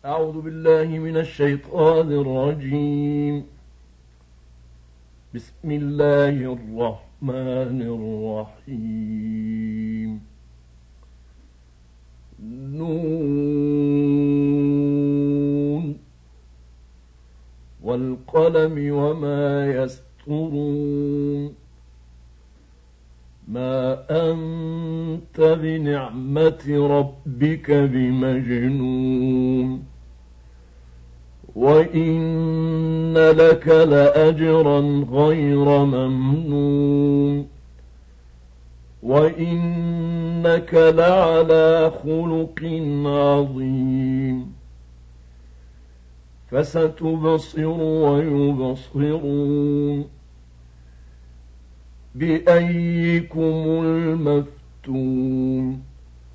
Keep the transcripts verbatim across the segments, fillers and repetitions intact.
أعوذ بالله من الشيطان الرجيم. بسم الله الرحمن الرحيم. نون والقلم وما يسطرون. ما أنت بنعمة ربك بمجنون، وإن لك لأجرا غير ممنون، وإنك لعلى خلق عظيم. فستبصر ويبصرون بأيكم المفتون.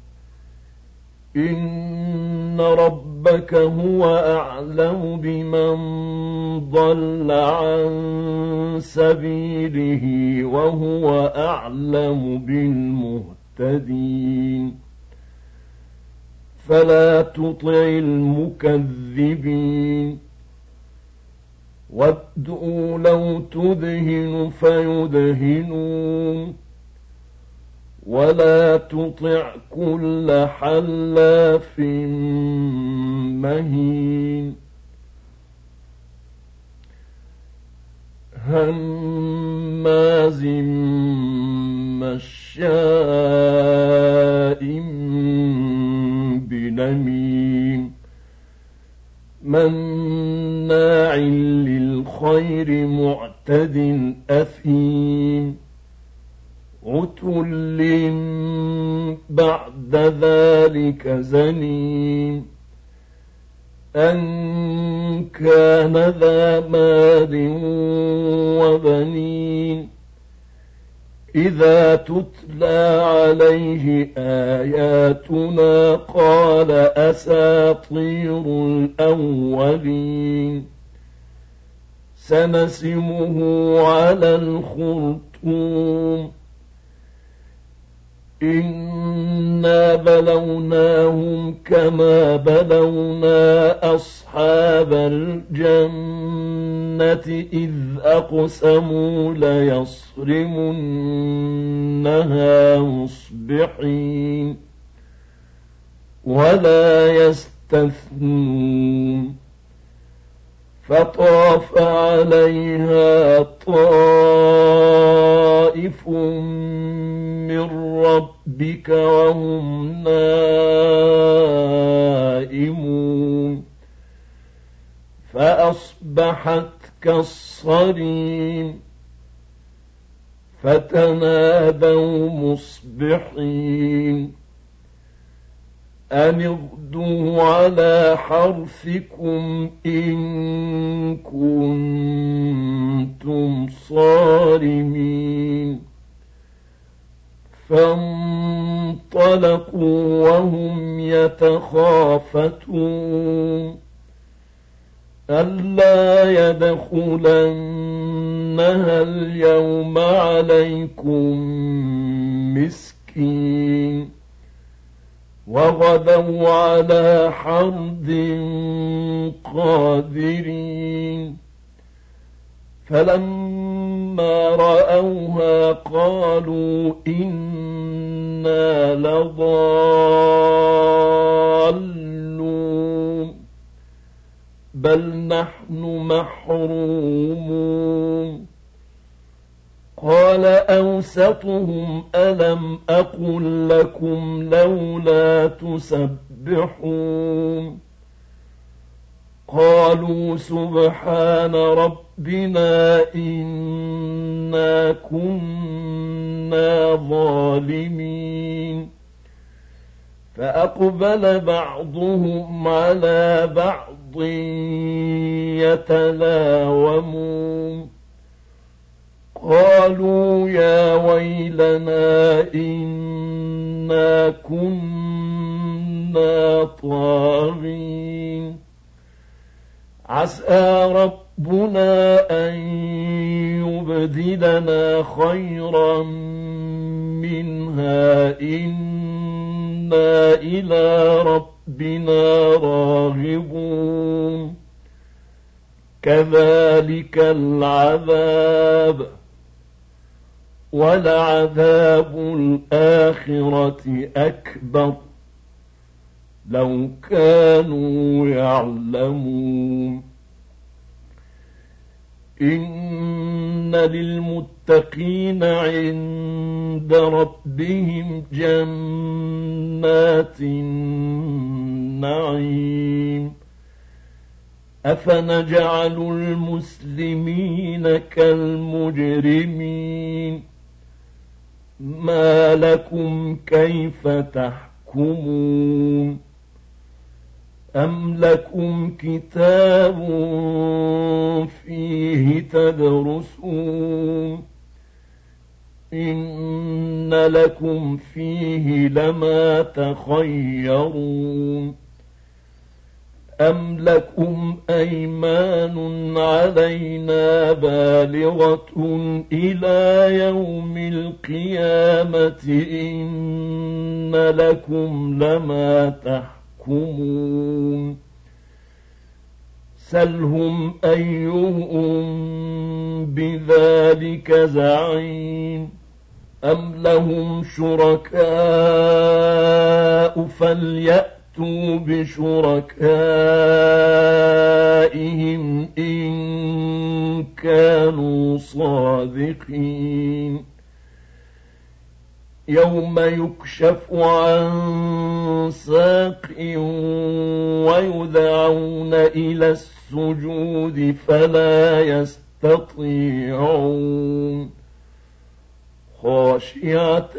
إن ربك هو أعلم بمن ضل عن سبيله وهو أعلم بالمهتدين. فلا تطع المكذبين، وادعوا لو تدهن فيدهنون، ولا تطع كل حلاف مهين هماز مشاء بنميم مناع للخير معتد أثيم عتل بعد ذلك زنيم أن كان ذا مال وبنين إذا تتلى عليه آياتنا قال أساطير الأولين. سنسمه على الخرطوم. إنا بلوناهم كما بلونا أصحاب الجنة إذ أقسموا ليصرمنها مصبحين ولا يستثنون. فطاف عليها طائف من ربك وهم نائمون فأصبحت كالصريم. فتنادوا مصبحين أن اغدوا على حرثكم إن كنتم صارمين. فانطلقوا وهم يتخافتون ألا يدخلنها اليوم عليكم مسكين. وغدوا على حرد قادرين. فلما رأوها قالوا إنا لضالون بل نحن محرومون. قال أوسطهم ألم أقل لكم لولا تسبحون. قالوا سبحان ربنا إنا كنا ظالمين. فأقبل بعضهم على بعض يتلاومون. قالوا يا ويلنا إنا كنا طاغين. عسى ربنا أن يبدلنا خيرا منها إنا إلى ربنا ربنا راغبون كذلك العذاب ولعذاب الآخرة أكبر لو كانوا يعلمون إن للمتقين عند ربهم جنات النعيم أفنجعل المسلمين كالمجرمين ما لكم كيف تحكمون أم لكم كتاب فيه تدرسون إن لكم فيه لما تخيرون أم لكم أيمان علينا بالغة إلى يوم القيامة إن لكم لما تحكمون سلهم أيهم بذلك زعيم أم لهم شركاء فليأتوا بشركائهم إن كانوا صادقين يوم يكشف عن ساق ويدعون إلى السجود فلا يستطيعون خاشعة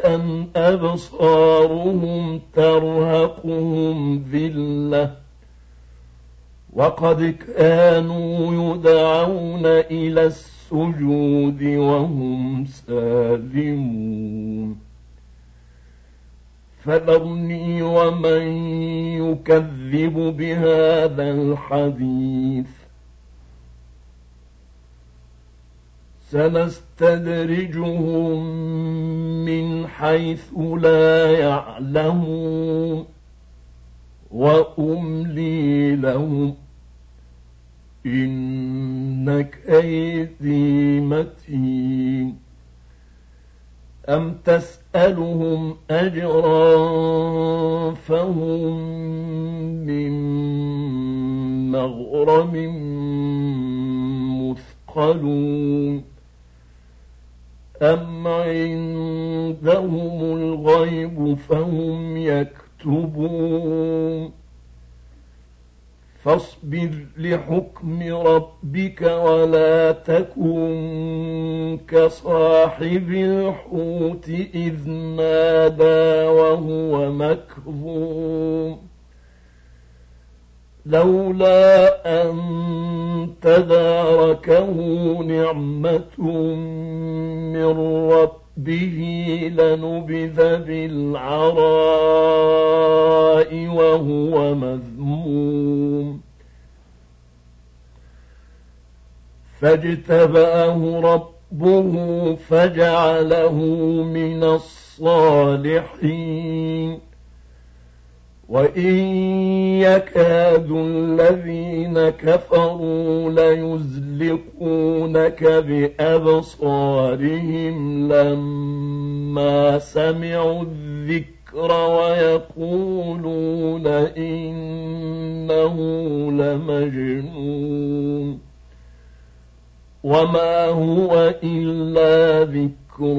أبصارهم ترهقهم ذلة وقد كانوا يدعون إلى السجود وهم سالمون فذرني ومن يكذب بهذا الحديث سنستدرجهم من حيث لا يعلمون وأملي لهم إن كيدي متين أم تسألهم أجرا فهم من مغرم مثقلون أم عندهم الغيب فهم يكتبون فاصبر لحكم ربك ولا تكن كصاحب الحوت إذ نادى وهو مكظوم لولا أن تداركه نعمة من ربه لنبذ بالعراء وهو مذموم فاجتباه ربه فجعله من الصالحين وإن يكاد الذين كفروا ليزلقونك بأبصارهم لما سمعوا الذكر ويقولون إنه لمجنون وما هو إلا ذكر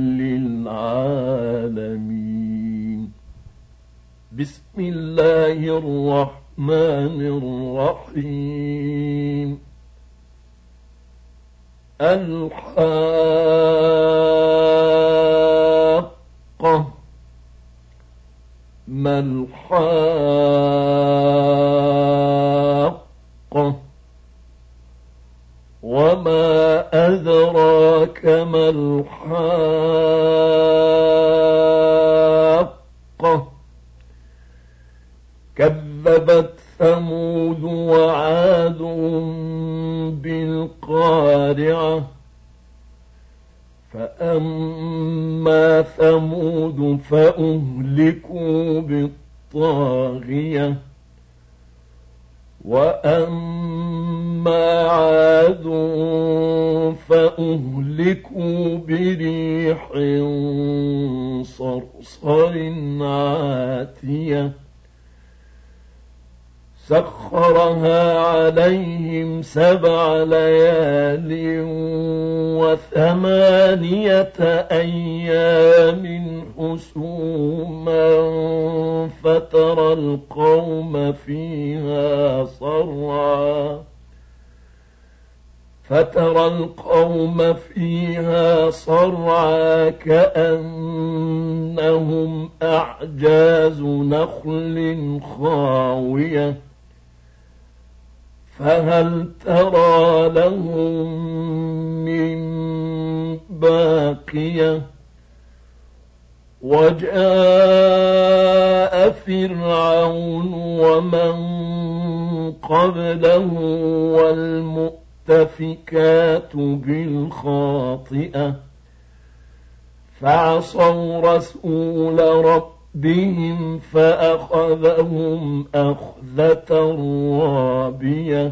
للعالمين بسم الله الرحمن الرحيم الحاقة ما الحاقة وما أدراك ما الحاقة كذبت ثمود وعاد بالقارعة فأما ثمود فأهلكوا بالطاغية وأما عاد فأهلكوا بريح صرصر عاتية سخرها عليهم سبع ليال وثمانية أيام حسوما فترى القوم فيها صرعا فترى القوم فيها صرعا كأنهم أعجاز نخل خاوية فهل ترى لهم من باقية وجاء فرعون ومن قبله والمؤتفكات بالخاطئة فعصوا رسول ربهم فأخذهم أخذة رابية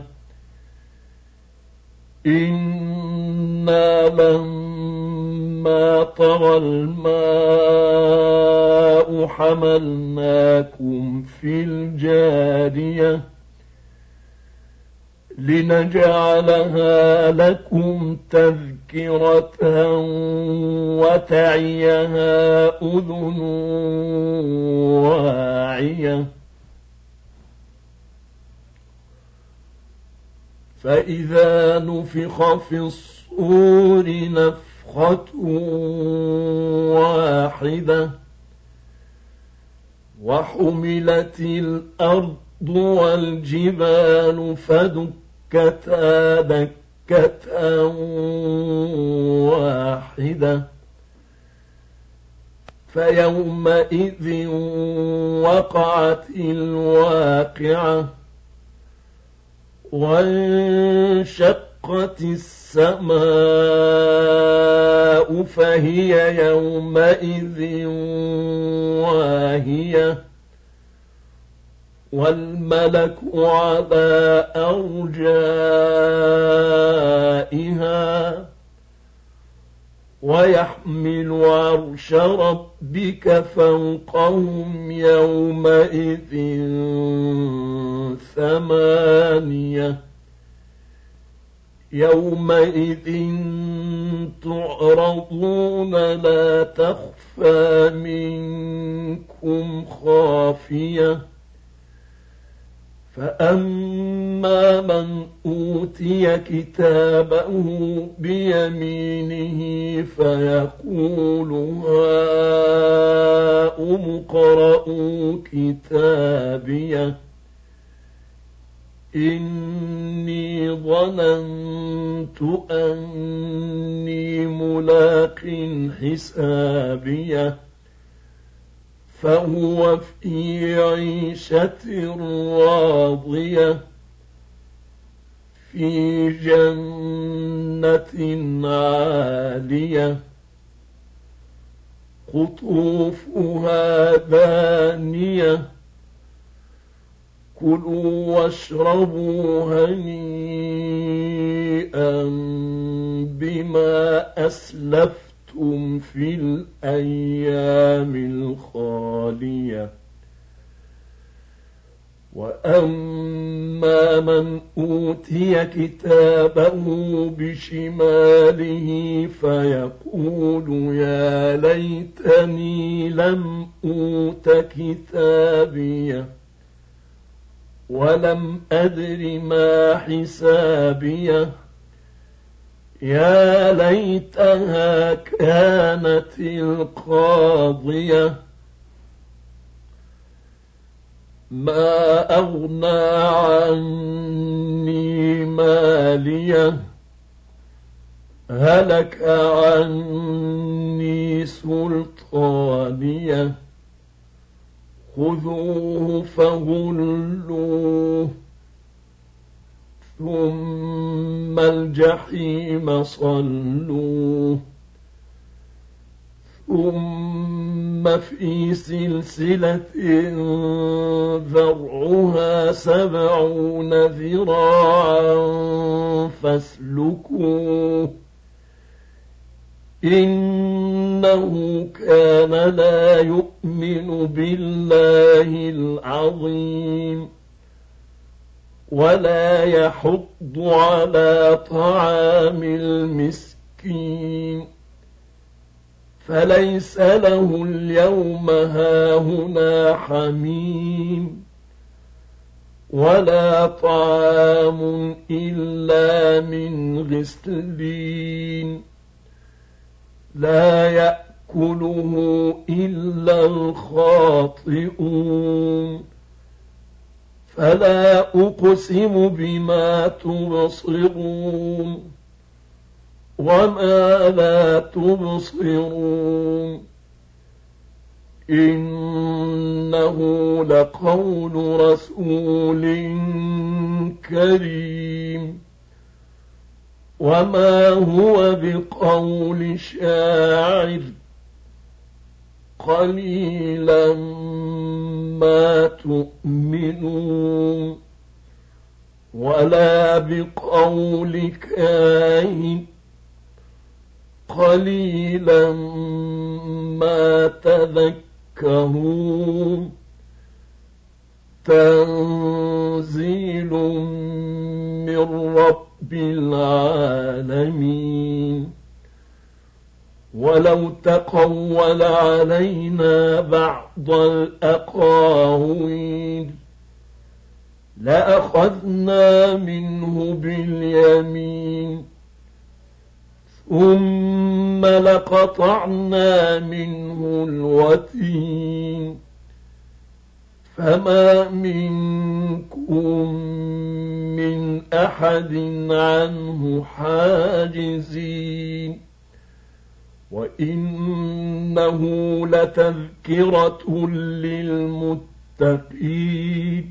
إنا لما طغى الماء حملناكم في الجارية لنجعلها لكم تذكرة وتعيها أذن واعية فإذا نفخ في الصور نفخة واحدة وحملت الأرض والجبال فدكتا دكة واحدة فيومئذ وقعت الواقعة وانشقت السماء فهي يومئذ واهية والملك على أرجائها ويحمل عرش ربك فوقهم يومئذ ثمانية يومئذ تعرضون لا تخفى منكم خافية فأما من أوتي كتابه بيمينه فيقول هاؤم اقرءوا كتابيه إني ظننت أني ملاق حسابيه فهو في عيشة راضية في جنة عالية قطوفها دانية كلوا واشربوا هنيئا بما أسلفتم في الأيام الخالية وأما من أوتي كتابه بشماله فيقول يا ليتني لم أوت كتابيه ولم أدر ما حسابيه يا ليتها كانت القاضية ما أغنى عني ماليه هلك عني سلطانيه خذوه فغلوه ثم الجحيم صلوه ثم ثم في سلسلة ذرعها سبعون ذراعا فاسلكوه إنه كان لا يؤمن بالله العظيم ولا يحض على طعام المسكين فليس له اليوم هاهنا حميم ولا طعام إلا من غسلين لا يأكله إلا الخاطئون فلا أقسم بما تبصرون وما لا تبصرون إنه لقول رسول كريم وما هو بقول شاعر قليلا ما تؤمنون ولا بقول كاهن قليلا ما تذكرون تنزيل من رب العالمين ولو تقول علينا بعض الأقاويل لأخذنا منه باليمين ثم لقطعنا منه الوتين فما منكم من أحد عنه حاجزين وإنه لتذكرة للمتقين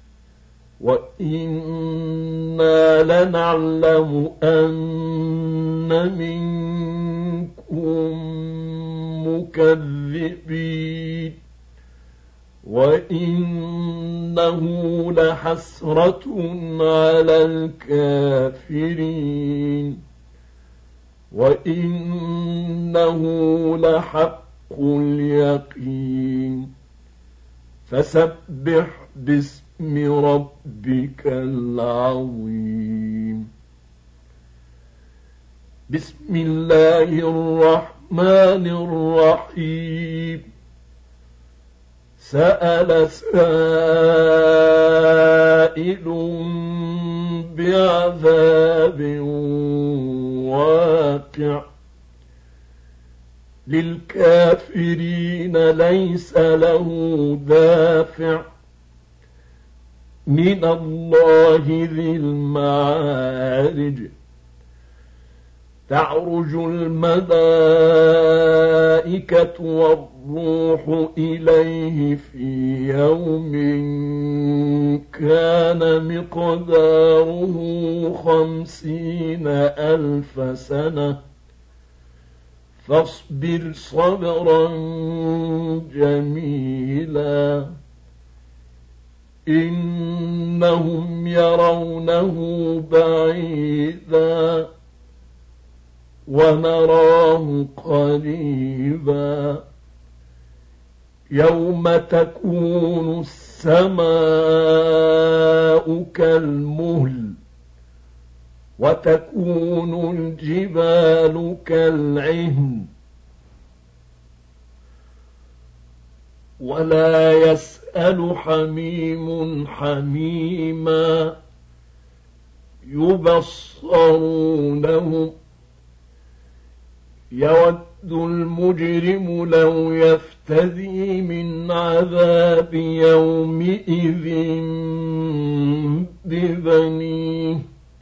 وإنا لنعلم أن منكم مكذبين وإنه لحسرة على الكافرين وإنه لحق اليقين فسبح باسم ربك العظيم بسم الله الرحمن الرحيم سأل سائل بعذاب واقع للكافرين ليس له دافع من الله ذي المعارج تعرج الملائكة والروح إليه في يوم كان مقداره خمسين ألف سنة فاصبر صبرا جميلا إنهم يرونه بعيدا ونراه قريبا يوم تكون السماء كالمهل وتكون الجبال كالعهن ولا يسأل حميم حميما يبصرونهم يود المجرم لو يفتدي من عذاب يومئذ ببنيه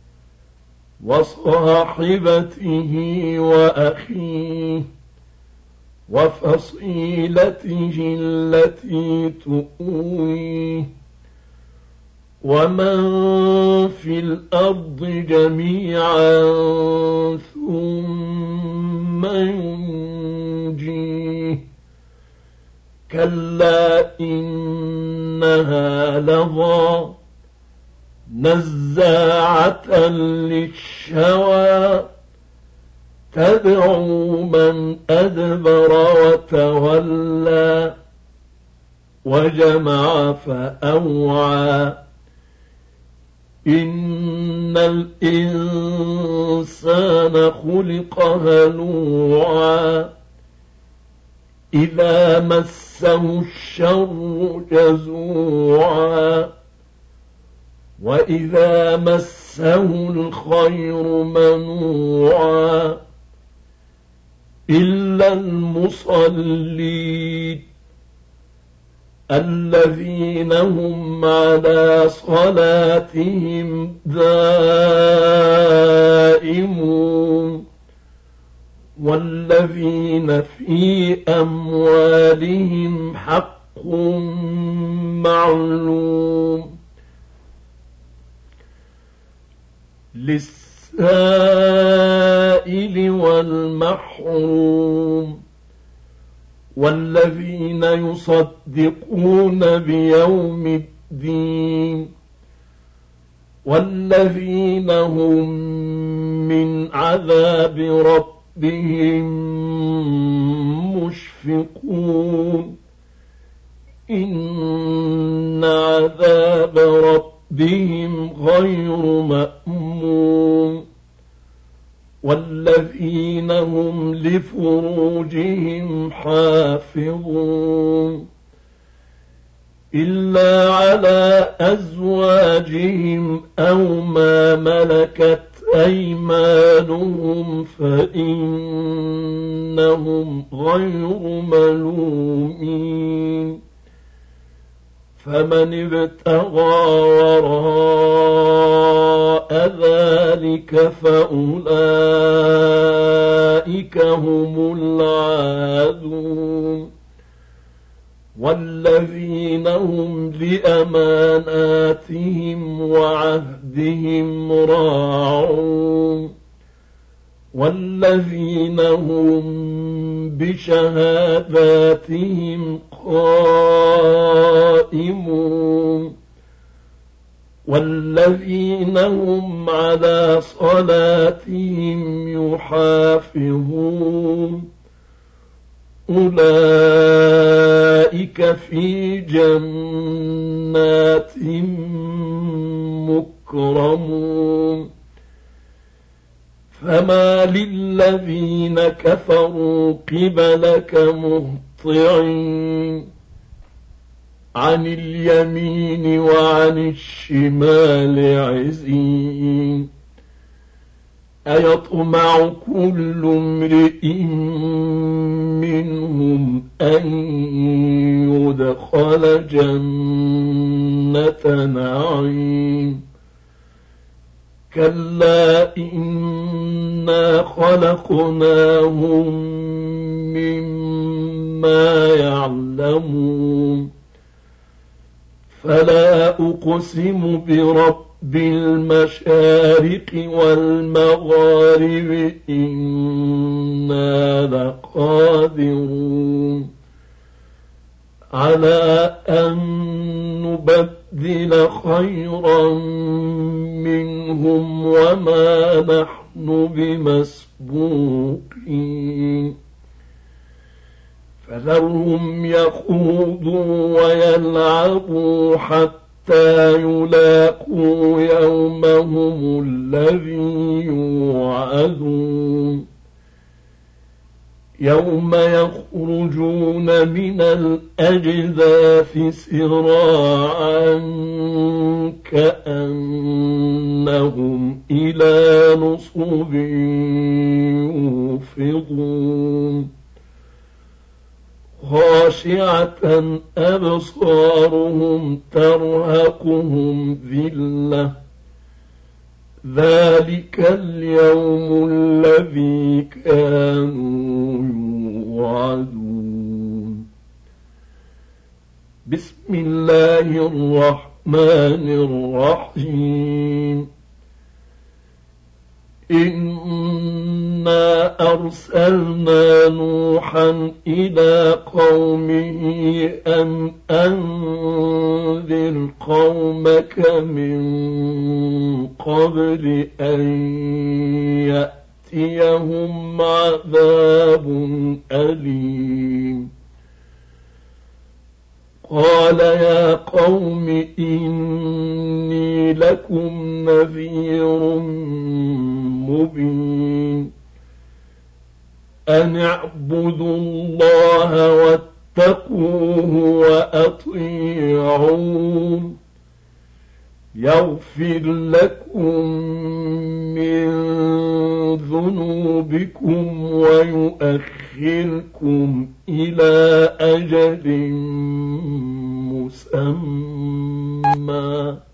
وصاحبته وأخيه وفصيلته التي تؤويه ومن في الأرض جميعا ثم ينجيه كلا إنها لظى نزاعة للشوى تدعو من أدبر وتولى وجمع فأوعى إن الإنسان خلق هلوعا إذا مسه الشر جزوعا وإذا مسه الخير منوعا إلا المصلين الذين هم على صلاتهم دائمون والذين في أموالهم حق معلوم للسائل والمحروم والذين يصدقون بيوم الدين والذين هم من عذاب ربهم مشفقون إن عذاب ربهم غير مأمون والذين هم لفروجهم حافظون إلا على أزواجهم أو ما ملكت أيمانهم فإنهم غير ملومين فمن ابتغى وراء ذلك فأولئك هم العادون والذين هم لأماناتهم وعهدهم راعون والذين هم بشهاداتهم قائمون والذين هم على صلاتهم يحافظون أولئك في جنات مكرمون فما للذين كفروا قبلك مهطعين عن اليمين وعن الشمال عزين أيطمع كل امرئ منهم أن يدخل جنة نعيم كلا إنا خلقناهم مما يعلمون فلا أقسم برب بالمشارق والمغارب إنا لقادرون على أن نبدل خيرا منهم وما نحن بمسبوقين فذرهم يخوضوا ويلعبوا حتى يلاقوا يومهم الذي يوعدون يوم يخرجون من الأجداث سراعا كأنهم إلى نصب يوفضون خاشعة أبصارهم ترهقهم ذلة ذلك اليوم الذي كانوا يوعدون بسم الله الرحمن الرحيم إن إنا أرسلنا نوحا إلى قومه أن أنذر قومك من قبل أن يأتيهم عذاب أليم قال يا قوم إني لكم نذير مبين أن اعبدوا الله واتقوه وأطيعون يغفر لكم من ذنوبكم ويؤخركم إلى أجل مسمى